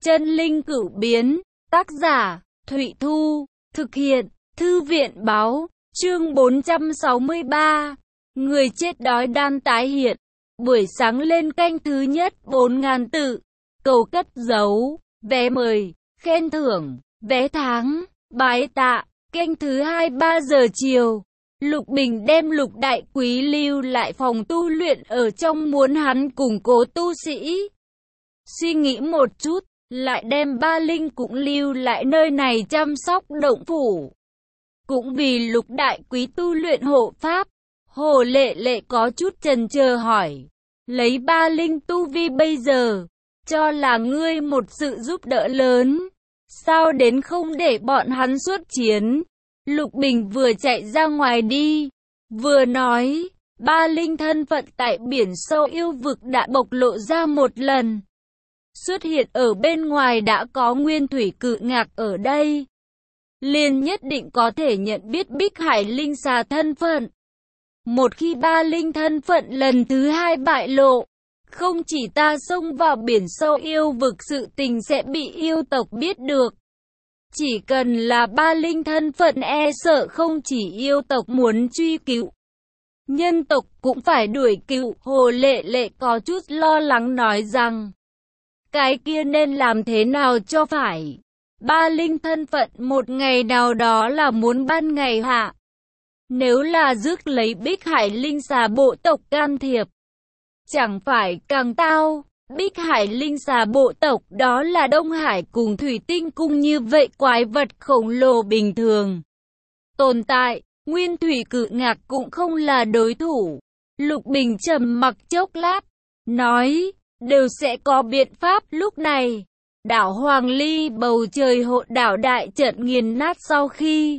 Chân linh cửu biến, tác giả, Thụy Thu, thực hiện, Thư viện báo, chương 463, người chết đói đan tái hiện, buổi sáng lên canh thứ nhất 4.000 tự, cầu cất giấu, vé mời, khen thưởng, vé tháng, bái tạ, canh thứ hai 3 giờ chiều. Lục Bình đem Lục Đại Quý lưu lại phòng tu luyện ở trong muốn hắn củng cố tu sĩ. Suy nghĩ một chút, lại đem Ba Linh cũng lưu lại nơi này chăm sóc động phủ. Cũng vì Lục Đại Quý tu luyện hộ pháp, Hồ Lệ Lệ có chút chần chờ hỏi, lấy Ba Linh tu vi bây giờ, cho là ngươi một sự giúp đỡ lớn, sao đến không để bọn hắn xuất chiến? Lục Bình vừa chạy ra ngoài đi, vừa nói, Ba Linh thân phận tại biển sâu yêu vực đã bộc lộ ra một lần. Xuất hiện ở bên ngoài đã có Nguyên Thủy Cự Ngạc ở đây, liền nhất định có thể nhận biết Bích Hải Linh Xà thân phận. Một khi Ba Linh thân phận lần thứ hai bại lộ, không chỉ ta xông vào biển sâu yêu vực sự tình sẽ bị yêu tộc biết được. Chỉ cần là Ba Linh thân phận e sợ không chỉ yêu tộc muốn truy cứu, nhân tộc cũng phải đuổi cứu. Hồ Lệ Lệ có chút lo lắng nói rằng, cái kia nên làm thế nào cho phải? Ba Linh thân phận một ngày nào đó là muốn ban ngày hạ. Nếu là rước lấy Bích Hải Linh Xà bộ tộc can thiệp, chẳng phải càng tao? Bích Hải Linh Xà bộ tộc đó là Đông Hải cùng Thủy Tinh Cung như vậy quái vật khổng lồ bình thường tồn tại, Nguyên Thủy Cự Ngạc cũng không là đối thủ. Lục Bình trầm mặc chốc lát, nói, đều sẽ có biện pháp. Lúc này, đảo Hoàng Ly bầu trời hộ đảo đại trận nghiền nát sau khi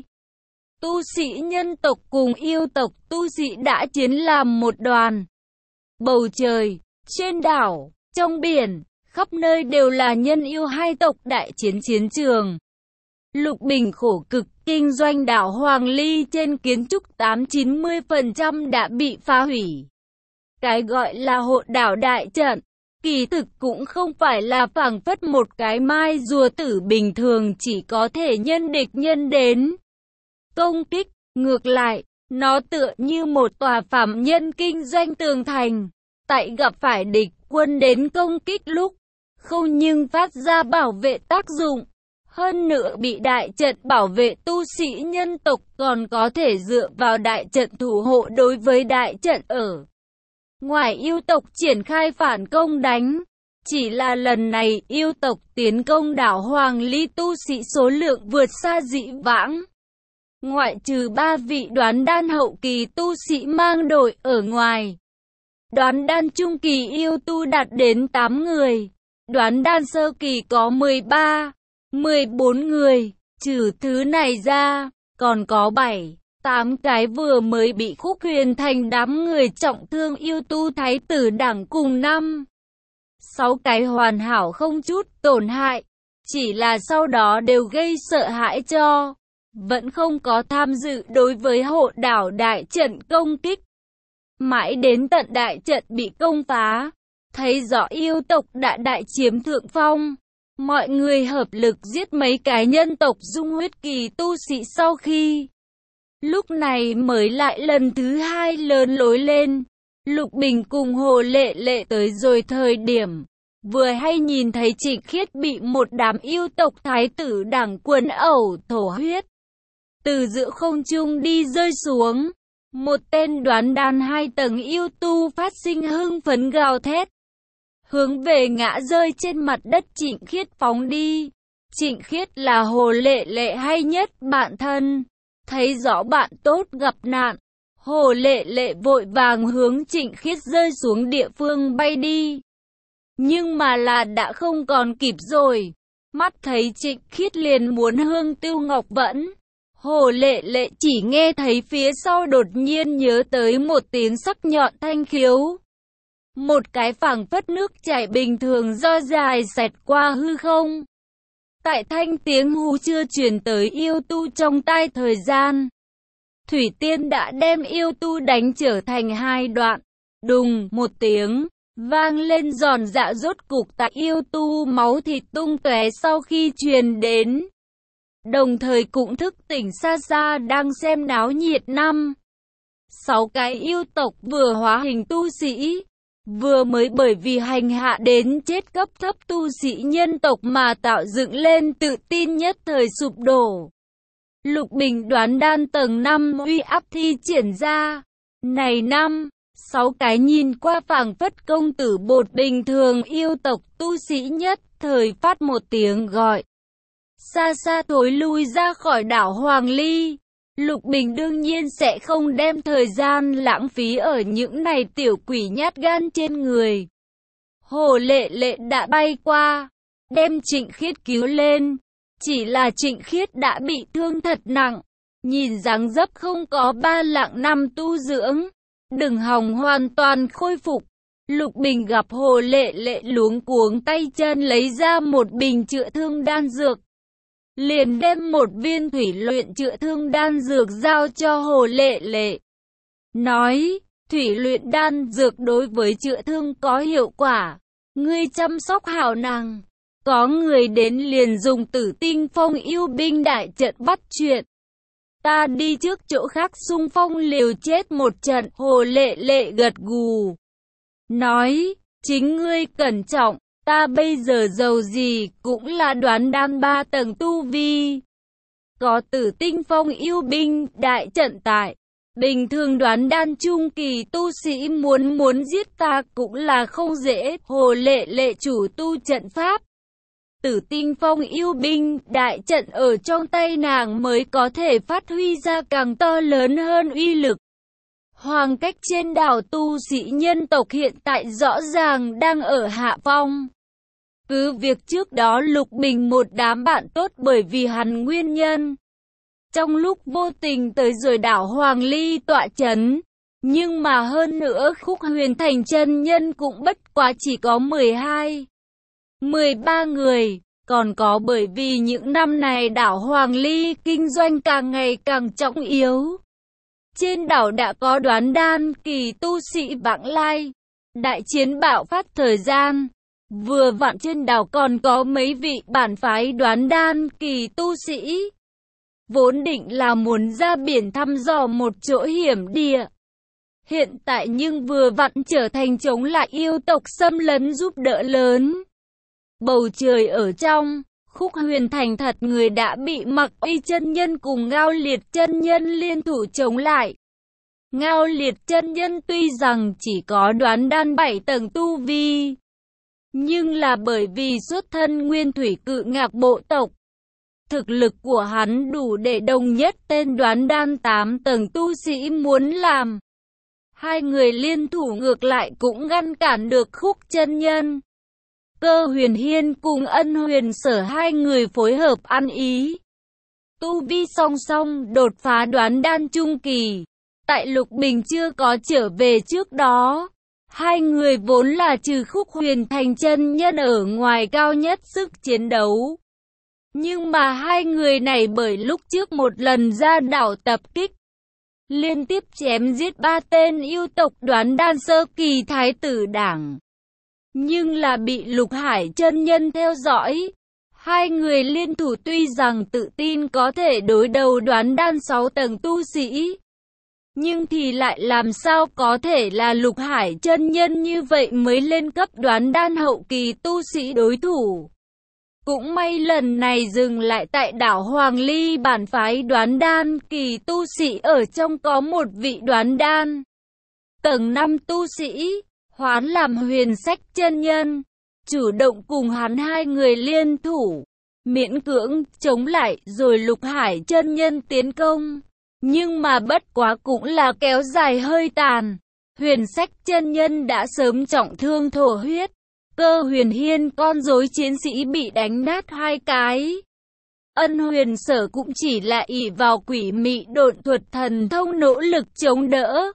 tu sĩ nhân tộc cùng yêu tộc tu sĩ đã chiến làm một đoàn. Bầu trời, trên đảo, trong biển, khắp nơi đều là nhân yêu hai tộc đại chiến chiến trường. Lục Bình khổ cực kinh doanh đảo Hoàng Ly trên kiến trúc 80-90% đã bị phá hủy. Cái gọi là hộ đảo đại trận, kỳ thực cũng không phải là phảng phất một cái mai rùa tử bình thường chỉ có thể nhân địch nhân đến công kích. Ngược lại, nó tựa như một tòa phạm nhân kinh doanh tường thành, tại gặp phải địch quân đến công kích lúc, không nhưng phát ra bảo vệ tác dụng, hơn nữa bị đại trận bảo vệ tu sĩ nhân tộc còn có thể dựa vào đại trận thủ hộ đối với đại trận ở ngoài yêu tộc triển khai phản công đánh. Chỉ là lần này yêu tộc tiến công đảo Hoàng Ly tu sĩ số lượng vượt xa dĩ vãng. Ngoại trừ 3 vị đoán đan hậu kỳ tu sĩ mang đội ở ngoài, đoán đan trung kỳ yêu tu đạt đến 8 người, đoán đan sơ kỳ có 13, 14 người, trừ thứ này ra, còn có 7, 8 cái vừa mới bị Khúc Huyền Thành đám người trọng thương yêu tu thái tử đẳng cùng 5, 6 cái hoàn hảo không chút tổn hại, chỉ là sau đó đều gây sợ hãi cho, vẫn không có tham dự đối với hộ đảo đại trận công kích. Mãi đến tận đại trận bị công phá, thấy rõ yêu tộc đã đại chiếm thượng phong, mọi người hợp lực giết mấy cái nhân tộc dung huyết kỳ tu sĩ sau khi, lúc này mới lại lần thứ hai lớn lối lên. Lục Bình cùng Hồ Lệ Lệ tới rồi thời điểm, vừa hay nhìn thấy Trịnh Khiết bị một đám yêu tộc thái tử đảng quần ẩu thổ huyết, từ giữa không trung đi rơi xuống. Một tên đoán đan 2 tầng yêu tu phát sinh hưng phấn gào thét, hướng về ngã rơi trên mặt đất Trịnh Khiết phóng đi. Trịnh Khiết là Hồ Lệ Lệ hay nhất bạn thân, thấy rõ bạn tốt gặp nạn, Hồ Lệ Lệ vội vàng hướng Trịnh Khiết rơi xuống địa phương bay đi. Nhưng mà là đã không còn kịp rồi, mắt thấy Trịnh Khiết liền muốn hương tiêu ngọc vẫn. Hồ Lệ Lệ chỉ nghe thấy phía sau đột nhiên nhớ tới một tiếng sắc nhọn thanh khiếu. Một cái phảng phất nước chảy bình thường do dài xẹt qua hư không. Tại thanh tiếng hú chưa truyền tới yêu tu trong tai thời gian, Thủy Tiên đã đem yêu tu đánh trở thành 2 đoạn. Đùng một tiếng, vang lên giòn giã rốt cục tại yêu tu máu thịt tung tóe sau khi truyền đến. Đồng thời cũng thức tỉnh xa xa đang xem náo nhiệt 6 cái yêu tộc vừa hóa hình tu sĩ, vừa mới bởi vì hành hạ đến chết cấp thấp tu sĩ nhân tộc mà tạo dựng lên tự tin nhất thời sụp đổ. Lục Bình đoán đan tầng 5 uy áp thi triển ra. Này 6 cái nhìn qua phảng phất công tử bột bình thường yêu tộc tu sĩ nhất thời phát một tiếng gọi. Xa xa thối lui ra khỏi đảo Hoàng Ly. Lục Bình đương nhiên sẽ không đem thời gian lãng phí ở những này tiểu quỷ nhát gan trên người. Hồ Lệ Lệ đã bay qua, đem Trịnh Khiết cứu lên. Chỉ là Trịnh Khiết đã bị thương thật nặng, nhìn dáng dấp không có 3 lạng năm tu dưỡng, đừng hòng hoàn toàn khôi phục. Lục Bình gặp Hồ Lệ Lệ luống cuống tay chân lấy ra một bình chữa thương đan dược, liền đem một viên thủy luyện chữa thương đan dược giao cho Hồ Lệ Lệ. Nói, thủy luyện đan dược đối với chữa thương có hiệu quả, ngươi chăm sóc hảo nàng. Có người đến liền dùng Tử Tinh Phong yêu binh đại trận bắt chuyện. Ta đi trước chỗ khác xung phong liều chết một trận. Hồ Lệ Lệ gật gù, nói, chính ngươi cẩn trọng. Ta bây giờ giàu gì cũng là đoán đan 3 tầng tu vi. Có Tử Tinh Phong yêu binh đại trận tại. Bình thường đoán đan trung kỳ tu sĩ muốn giết ta cũng là không dễ. Hồ Lệ Lệ chủ tu trận pháp. Tử Tinh Phong yêu binh đại trận ở trong tay nàng mới có thể phát huy ra càng to lớn hơn uy lực. Hoàng cách trên đảo tu sĩ nhân tộc hiện tại rõ ràng đang ở hạ phong. Cứ việc trước đó Lục Bình một đám bạn tốt bởi vì hắn nguyên nhân, trong lúc vô tình tới rồi đảo Hoàng Ly tọa chấn, nhưng mà hơn nữa Khúc Huyền Thành chân nhân cũng bất quá chỉ có 13 người, còn có bởi vì những năm này đảo Hoàng Ly kinh doanh càng ngày càng trọng yếu. Trên đảo đã có đoán đan kỳ tu sĩ vãng lai, đại chiến bạo phát thời gian, vừa vặn trên đảo còn có mấy vị bản phái đoán đan kỳ tu sĩ. Vốn định là muốn ra biển thăm dò một chỗ hiểm địa. Hiện tại nhưng vừa vặn trở thành chống lại yêu tộc xâm lấn giúp đỡ lớn. Bầu trời ở trong, Khúc Huyền Thành thật người đã bị Mặc Uy chân nhân cùng Ngao Liệt chân nhân liên thủ chống lại. Ngao Liệt chân nhân tuy rằng chỉ có đoán đan 7 tầng tu vi, nhưng là bởi vì xuất thân nguyên thủy cự ngạc bộ tộc, thực lực của hắn đủ để đồng nhất tên đoán đan 8 tầng tu sĩ muốn làm. Hai người liên thủ ngược lại cũng ngăn cản được Khúc chân nhân. Cơ Huyền Hiên cùng Ân Huyền Sở hai người phối hợp ăn ý. Tu vi song song đột phá đoán đan trung kỳ. Tại Lục Bình chưa có trở về trước đó, hai người vốn là trừ Khúc Huyền Thành chân nhân ở ngoài cao nhất sức chiến đấu. Nhưng mà hai người này bởi lúc trước một lần ra đảo tập kích, liên tiếp chém giết 3 tên yêu tộc đoán đan sơ kỳ thái tử đảng. Nhưng là bị Lục Hải chân nhân theo dõi. Hai người liên thủ tuy rằng tự tin có thể đối đầu đoán đan 6 tầng tu sĩ, nhưng thì lại làm sao có thể là Lục Hải chân nhân như vậy mới lên cấp đoán đan hậu kỳ tu sĩ đối thủ. Cũng may lần này dừng lại tại đảo Hoàng Ly bản phái đoán đan kỳ tu sĩ ở trong có một vị đoán đan tầng 5 tu sĩ, hoán làm Huyền Sách chân nhân, chủ động cùng hắn hai người liên thủ, miễn cưỡng chống lại rồi Lục Hải chân nhân tiến công. Nhưng mà bất quá cũng là kéo dài hơi tàn. Huyền Sách chân nhân đã sớm trọng thương thổ huyết. Cơ Huyền Hiên con rối chiến sĩ bị đánh nát 2 cái. Ân Huyền Sở cũng chỉ là ỷ vào quỷ mị độn thuật thần thông nỗ lực chống đỡ.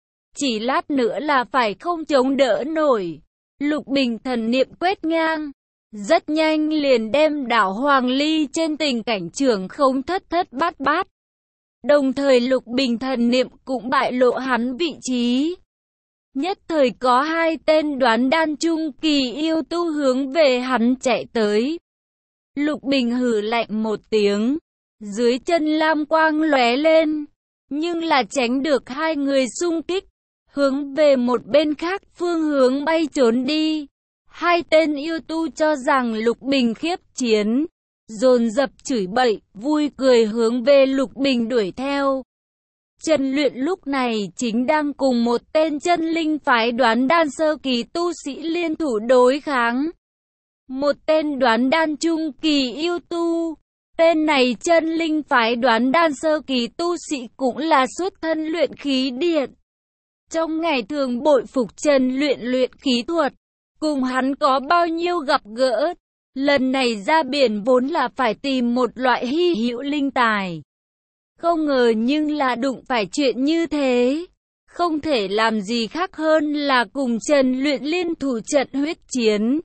Chỉ lát nữa là phải không chống đỡ nổi. Lục Bình thần niệm quét ngang, rất nhanh liền đem đảo Hoàng Ly trên tình cảnh trưởng không thất bát bát. Đồng thời Lục Bình thần niệm cũng bại lộ hắn vị trí. Nhất thời có hai tên đoán đan trung kỳ yêu tu hướng về hắn chạy tới. Lục Bình hừ lạnh một tiếng, dưới chân lam quang lóe lên, nhưng là tránh được hai người xung kích, hướng về một bên khác phương hướng bay trốn đi. Hai tên yêu tu cho rằng Lục Bình khiếp chiến, dồn dập chửi bậy, vui cười hướng về Lục Bình đuổi theo. Trần Luyện lúc này chính đang cùng một tên chân linh phái đoán đan sơ kỳ tu sĩ liên thủ đối kháng. Một tên đoán đan trung kỳ yêu tu. Tên này chân linh phái đoán đan sơ kỳ tu sĩ cũng là xuất thân luyện khí điện. Trong ngày thường bội phục Trần Luyện luyện khí thuật, cùng hắn có bao nhiêu gặp gỡ. Lần này ra biển vốn là phải tìm một loại hy hữu linh tài. Không ngờ nhưng là đụng phải chuyện như thế. Không thể làm gì khác hơn là cùng Trần Luyện liên thủ trận huyết chiến.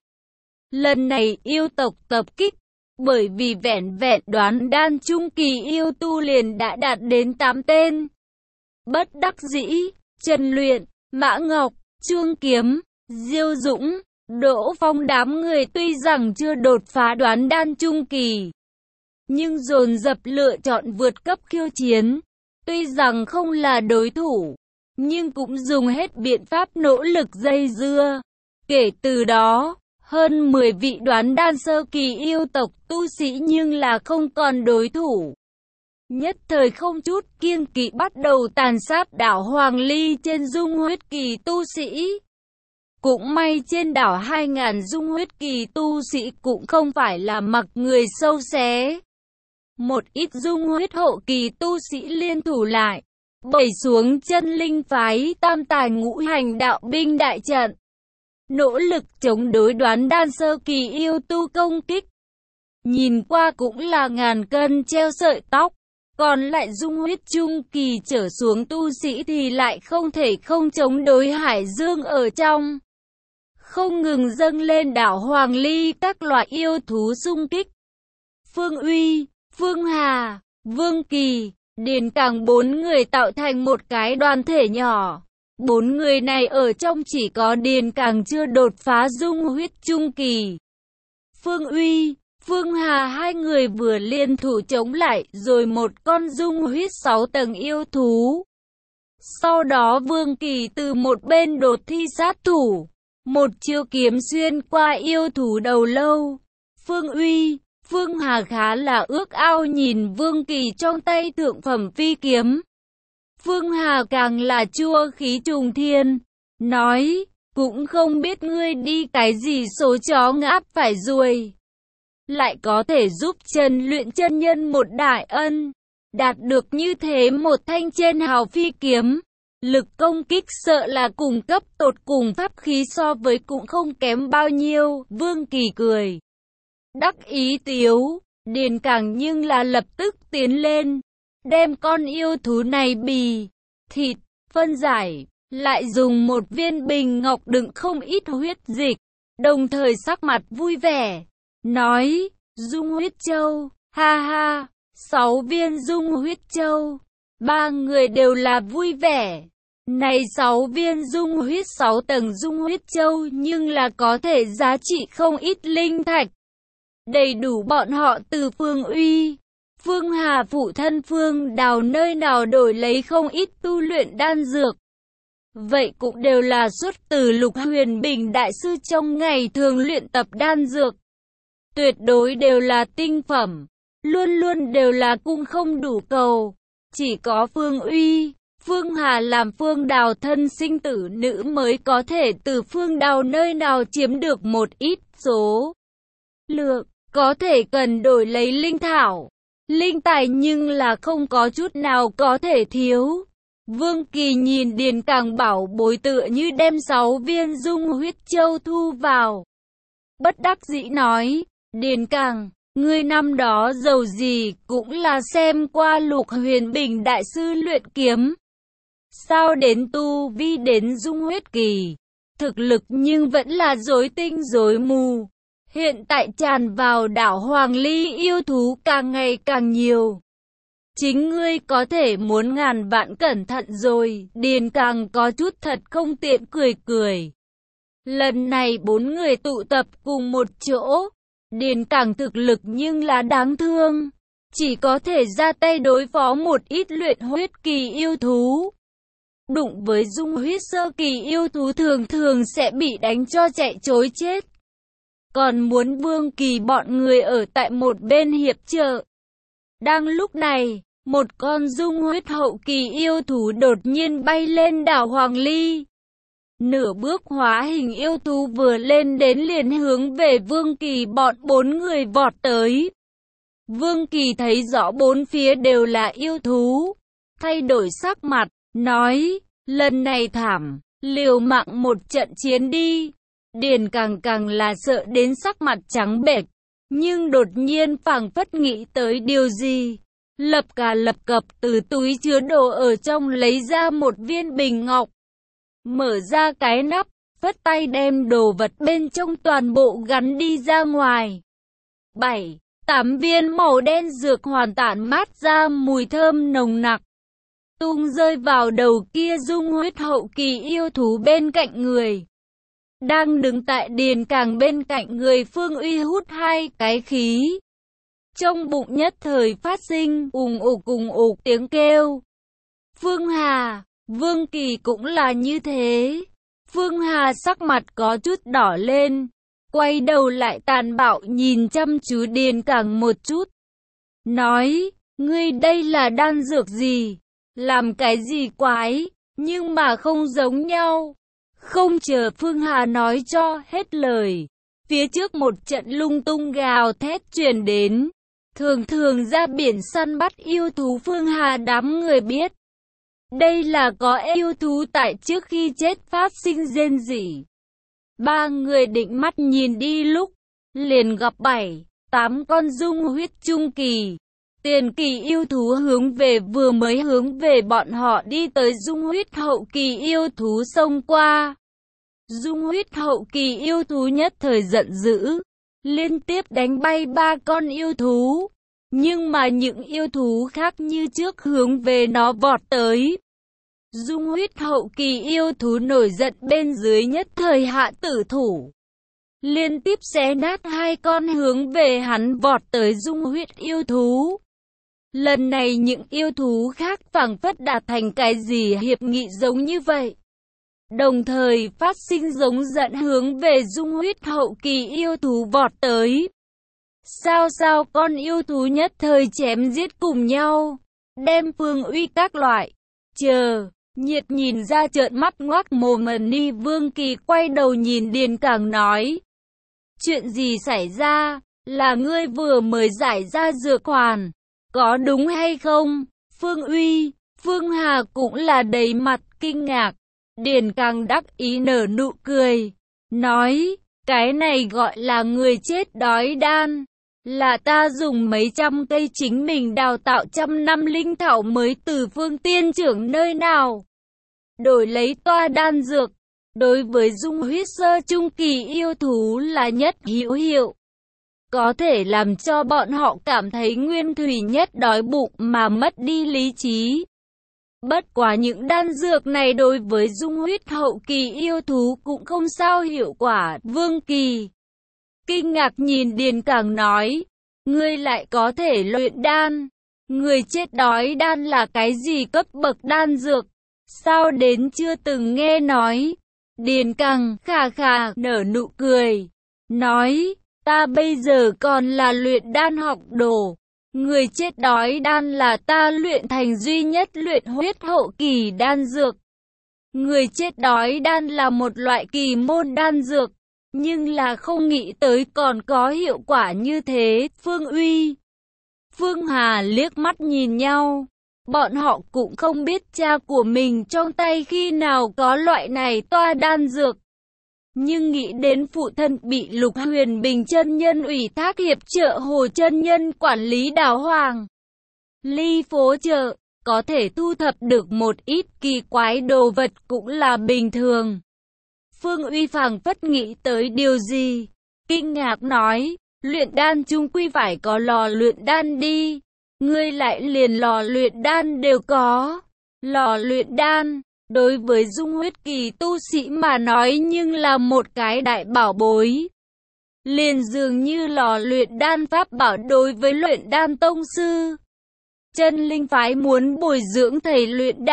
Lần này yêu tộc tập kích, bởi vì vẻn vẹn đoán đan trung kỳ yêu tu liền đã đạt đến 8 tên. Bất đắc dĩ, Trần Luyện, Mã Ngọc, Chuông Kiếm, Diêu Dũng, Đỗ Phong đám người tuy rằng chưa đột phá đoán đan trung kỳ, nhưng dồn dập lựa chọn vượt cấp khiêu chiến. Tuy rằng không là đối thủ, nhưng cũng dùng hết biện pháp nỗ lực dây dưa. Kể từ đó, hơn 10 vị đoán đan sơ kỳ yêu tộc tu sĩ nhưng là không còn đối thủ. Nhất thời không chút kiêng kỵ bắt đầu tàn sát đảo Hoàng Ly trên dung huyết kỳ tu sĩ. Cũng may trên đảo 2000 dung huyết kỳ tu sĩ cũng không phải là mặc người sâu xé. Một ít dung huyết hậu kỳ tu sĩ liên thủ lại, bày xuống chân linh phái tam tài ngũ hành đạo binh đại trận, nỗ lực chống đối đoán đan sơ kỳ yêu tu công kích. Nhìn qua cũng là ngàn cân treo sợi tóc, còn lại dung huyết trung kỳ trở xuống tu sĩ thì lại không thể không chống đối hải dương ở trong. Không ngừng dâng lên đảo Hoàng Ly các loại yêu thú xung kích. Phương Uy, Phương Hà, Vương Kỳ, Điền Càng 4 người tạo thành một cái đoàn thể nhỏ. 4 người này ở trong chỉ có Điền Càng chưa đột phá dung huyết trung kỳ. Phương Uy, Phương Hà hai người vừa liên thủ chống lại rồi một con dung huyết 6 tầng yêu thú. Sau đó Vương Kỳ từ một bên đột thi sát thủ, một chiêu kiếm xuyên qua yêu thú đầu lâu. Phương Uy, Phương Hà khá là ước ao nhìn Vương Kỳ trong tay thượng phẩm phi kiếm. Phương Hà càng là chua khí trùng thiên, nói, cũng không biết ngươi đi cái gì số chó ngáp phải ruồi. Lại có thể giúp Trần Luyện chân nhân một đại ân, đạt được như thế một thanh trên hào phi kiếm. Lực công kích sợ là cùng cấp tột cùng pháp khí so với cũng không kém bao nhiêu. Vương Kỳ cười đắc ý tiếu, Điền Càng nhưng là lập tức tiến lên, đem con yêu thú này bì, thịt, phân giải, lại dùng một viên bình ngọc đựng không ít huyết dịch, đồng thời sắc mặt vui vẻ, nói, dung huyết châu, ha ha, 6 viên dung huyết châu, 3 người đều là vui vẻ. Này 6 viên dung huyết 6 tầng dung huyết châu nhưng là có thể giá trị không ít linh thạch. Đầy đủ bọn họ từ Phương Uy, Phương Hà phụ thân Phương Đào nơi nào đổi lấy không ít tu luyện đan dược. Vậy cũng đều là xuất từ Lục Huyền Bình đại sư trong ngày thường luyện tập đan dược. Tuyệt đối đều là tinh phẩm, luôn luôn đều là cung không đủ cầu. Chỉ có Phương Uy, Phương Hà làm Phương Đào thân sinh tử nữ mới có thể từ Phương Đào nơi nào chiếm được một ít số lượng, có thể cần đổi lấy linh thảo, linh tài nhưng là không có chút nào có thể thiếu. Vương Kỳ nhìn Điền Càng bảo bối tựa như đem 6 viên dung huyết châu thu vào. Bất đắc dĩ nói, Điền Càng, ngươi năm đó giàu gì cũng là xem qua Lục Huyền Bình đại sư luyện kiếm. Sao đến tu vi đến dung huyết kỳ, thực lực nhưng vẫn là rối tinh rối mù. Hiện tại tràn vào đảo Hoàng Ly yêu thú càng ngày càng nhiều. Chính ngươi có thể muốn ngàn vạn cẩn thận rồi. Điền Càng có chút thật không tiện cười cười. Lần này 4 người tụ tập cùng một chỗ. Điền Càng thực lực nhưng là đáng thương. Chỉ có thể ra tay đối phó một ít luyện huyết kỳ yêu thú. Đụng với dung huyết sơ kỳ yêu thú thường thường sẽ bị đánh cho chạy trối chết. Còn muốn Vương Kỳ bọn người ở tại một bên hiệp trợ. Đang lúc này, một con dung huyết hậu kỳ yêu thú đột nhiên bay lên đảo Hoàng Ly. Nửa bước hóa hình yêu thú vừa lên đến liền hướng về Vương Kỳ bọn 4 người vọt tới. Vương Kỳ thấy rõ bốn phía đều là yêu thú, thay đổi sắc mặt, nói, lần này thảm, liều mạng một trận chiến đi. Điền càng là sợ đến sắc mặt trắng bệch, nhưng đột nhiên phảng phất nghĩ tới điều gì. Lập cập từ túi chứa đồ ở trong lấy ra một viên bình ngọc. Mở ra cái nắp, phất tay đem đồ vật bên trong toàn bộ gắn đi ra ngoài. 7-8 viên màu đen dược hoàn tản mát ra mùi thơm nồng nặc. Tung rơi vào đầu kia dung huyết hậu kỳ yêu thú bên cạnh người. Đang đứng tại Điền Càng bên cạnh người Phương Uy hút 2 cái khí. Trong bụng nhất thời phát sinh ùng ục tiếng kêu. Phương Hà, Vương Kỳ cũng là như thế. Phương Hà sắc mặt có chút đỏ lên, quay đầu lại tàn bạo nhìn chăm chú Điền Càng một chút. Nói, ngươi đây là đan dược gì? Làm cái gì quái, nhưng mà không giống nhau. Không chờ Phương Hà nói cho hết lời. Phía trước một trận lung tung gào thét truyền đến. Thường ra biển săn bắt yêu thú Phương Hà đám người biết. Đây là có yêu thú tại trước khi chết phát sinh rên rỉ. 3 người định mắt nhìn đi lúc, liền gặp 7-8 con dung huyết trung kỳ. Tiền kỳ yêu thú vừa mới hướng về bọn họ đi tới dung huyết hậu kỳ yêu thú xông qua. Dung huyết hậu kỳ yêu thú nhất thời giận dữ, liên tiếp đánh bay 3 con yêu thú. Nhưng mà những yêu thú khác như trước hướng về nó vọt tới. Dung huyết hậu kỳ yêu thú nổi giận bên dưới nhất thời hạ tử thủ. Liên tiếp xé nát 2 con hướng về hắn vọt tới dung huyết yêu thú. Lần này những yêu thú khác phảng phất đạt thành cái gì hiệp nghị giống như vậy. Đồng thời phát sinh giống giận hướng về dung huyết hậu kỳ yêu thú vọt tới. Sao con yêu thú nhất thời chém giết cùng nhau, đem Phương Uy các loại. Nhiệt nhìn ra trợn mắt ngoác mồm ni. Vương Kỳ quay đầu nhìn Điền Càng nói. Chuyện gì xảy ra, là ngươi vừa mới giải ra dược hoàn, có đúng hay không? Phương Uy, Phương Hà cũng là đầy mặt kinh ngạc. Điền Càng đắc ý nở nụ cười, nói, cái này gọi là người chết đói đan. Là ta dùng mấy trăm cây chính mình đào tạo trăm năm linh thảo mới từ Phương Tiên trưởng nơi nào đổi lấy toa đan dược. Đối với dung huyết sơ trung kỳ yêu thú là nhất hữu hiệu, có thể làm cho bọn họ cảm thấy nguyên thủy nhất đói bụng mà mất đi lý trí. Bất quá những đan dược này đối với dung huyết hậu kỳ yêu thú cũng không sao hiệu quả. Vương Kỳ kinh ngạc nhìn Điền Càng nói, ngươi lại có thể luyện đan. Người chết đói đan là cái gì cấp bậc đan dược? Sao đến chưa từng nghe nói? Điền Càng khà nở nụ cười, nói, ta bây giờ còn là luyện đan học đồ. Người chết đói đan là ta luyện thành duy nhất luyện huyết hậu kỳ đan dược. Người chết đói đan là một loại kỳ môn đan dược, nhưng là không nghĩ tới còn có hiệu quả như thế. Phương Uy, Phương Hà liếc mắt nhìn nhau. Bọn họ cũng không biết cha của mình trong tay khi nào có loại này toa đan dược. Nhưng nghĩ đến phụ thân bị Lục Huyền Bình chân nhân ủy thác hiệp trợ Hồ chân nhân quản lý đảo Hoàng Ly phố chợ, có thể thu thập được một ít kỳ quái đồ vật cũng là bình thường. Phương Uy phảng phất nghĩ tới điều gì, kinh ngạc nói, luyện đan chung quy phải có lò luyện đan đi. ngươi lại liền lò luyện đan đều có. Lò luyện đan, đối với dung huyết kỳ tu sĩ mà nói nhưng là một cái đại bảo bối. Liền dường như lò luyện đan pháp bảo đối với luyện đan tông sư. Chân linh phái muốn bồi dưỡng thầy luyện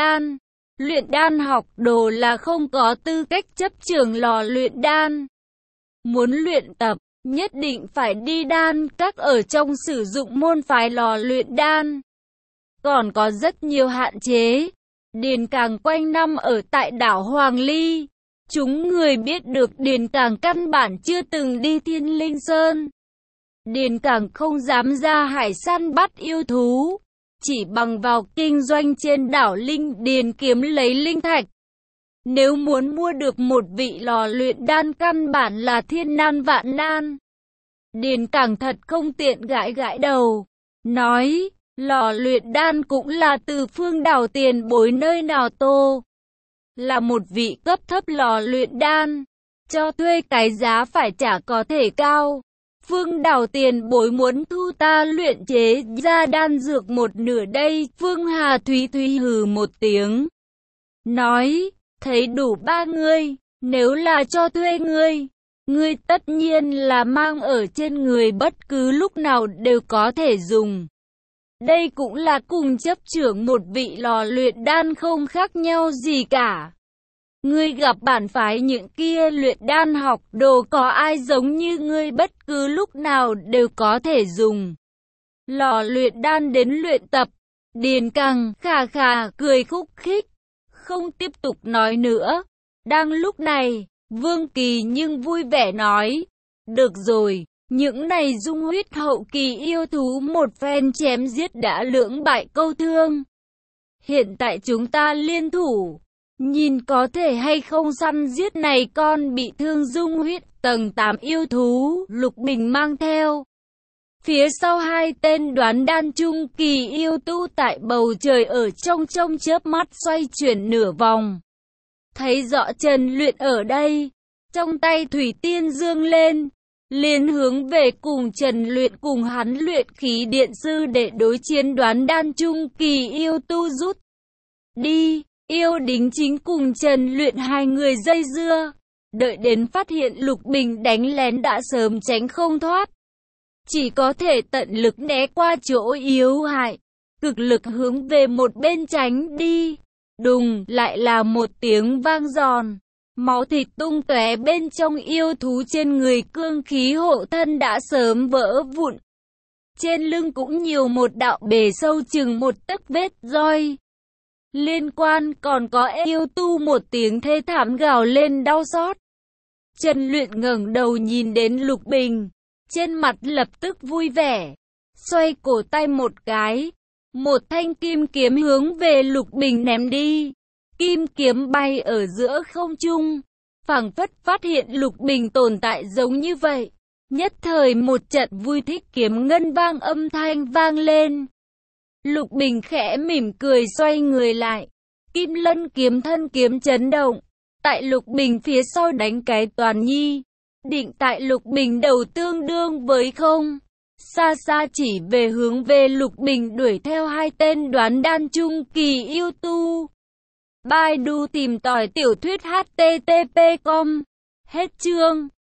đan học đồ là không có tư cách chấp trưởng lò luyện đan. Muốn luyện tập, nhất định phải đi đan các ở trong sử dụng môn phái lò luyện đan. Còn có rất nhiều hạn chế. Điền Càng quanh năm ở tại đảo Hoàng Ly. Chúng người biết được Điền Càng căn bản chưa từng đi Thiên Linh Sơn. Điền Càng không dám ra hải săn bắt yêu thú. Chỉ bằng vào kinh doanh trên đảo Linh Điền kiếm lấy linh thạch. Nếu muốn mua được một vị lò luyện đan căn bản là thiên nan vạn nan. Điền Càng thật không tiện gãi gãi đầu. Nói, lò luyện đan cũng là từ Phương Đào tiền bối nơi nào tô. Là một vị cấp thấp lò luyện đan. Cho thuê cái giá phải trả có thể cao. Phương Đào tiền bối muốn thu ta luyện chế ra đan dược một nửa đây. Phương Hà Thúy Thúy hừ một tiếng. Nói, thấy đủ ba ngươi, nếu là cho thuê ngươi tất nhiên là mang ở trên người bất cứ lúc nào đều có thể dùng. Đây cũng là cùng chấp trưởng một vị lò luyện đan không khác nhau gì cả. Ngươi gặp bản phái những kia luyện đan học đồ có ai giống như ngươi bất cứ lúc nào đều có thể dùng. Lò luyện đan đến luyện tập, Điền Càng khà khà cười khúc khích, không tiếp tục nói nữa. Đang lúc này, Vương Kỳ nhưng vui vẻ nói, được rồi, những này dung huyết hậu kỳ yêu thú một phen chém giết đã lưỡng bại câu thương. Hiện tại chúng ta liên thủ, nhìn có thể hay không săn giết này con bị thương dung huyết tầng 8 yêu thú. Lục Bình mang theo phía sau hai tên đoán đan trung kỳ yêu tu tại bầu trời ở trong chớp mắt xoay chuyển nửa vòng. Thấy rõ Trần Luyện ở đây, trong tay thủy tiên dương lên, liền hướng về cùng Trần Luyện cùng hắn luyện khí điện sư để đối chiến đoán đan trung kỳ yêu tu rút đi. Yêu đính chính cùng Trần Luyện hai người dây dưa, đợi đến phát hiện Lục Bình đánh lén đã sớm tránh không thoát. Chỉ có thể tận lực né qua chỗ yếu hại, cực lực hướng về một bên tránh đi. Đùng, lại là một tiếng vang giòn, máu thịt tung tóe bên trong yêu thú trên người cương khí hộ thân đã sớm vỡ vụn. Trên lưng cũng nhiều một đạo bề sâu chừng một tấc vết roi. Liên quan còn có yêu tu một tiếng thê thảm gào lên đau xót. Trần Luyện ngẩng đầu nhìn đến Lục Bình, trên mặt lập tức vui vẻ, xoay cổ tay một cái, một thanh kim kiếm hướng về Lục Bình ném đi. Kim kiếm bay ở giữa không trung, phảng phất phát hiện Lục Bình tồn tại giống như vậy. Nhất thời một trận vui thích kiếm ngân vang âm thanh vang lên. Lục Bình khẽ mỉm cười xoay người lại, Kim Lân kiếm thân kiếm chấn động, tại Lục Bình phía sau đánh cái toàn nhi, định tại Lục Bình đầu tương đương với không. Xa xa chỉ về hướng về Lục Bình đuổi theo hai tên đoán đan trung kỳ yêu tu. Baidu tìm tòi tiểu thuyết http://com. Hết chương.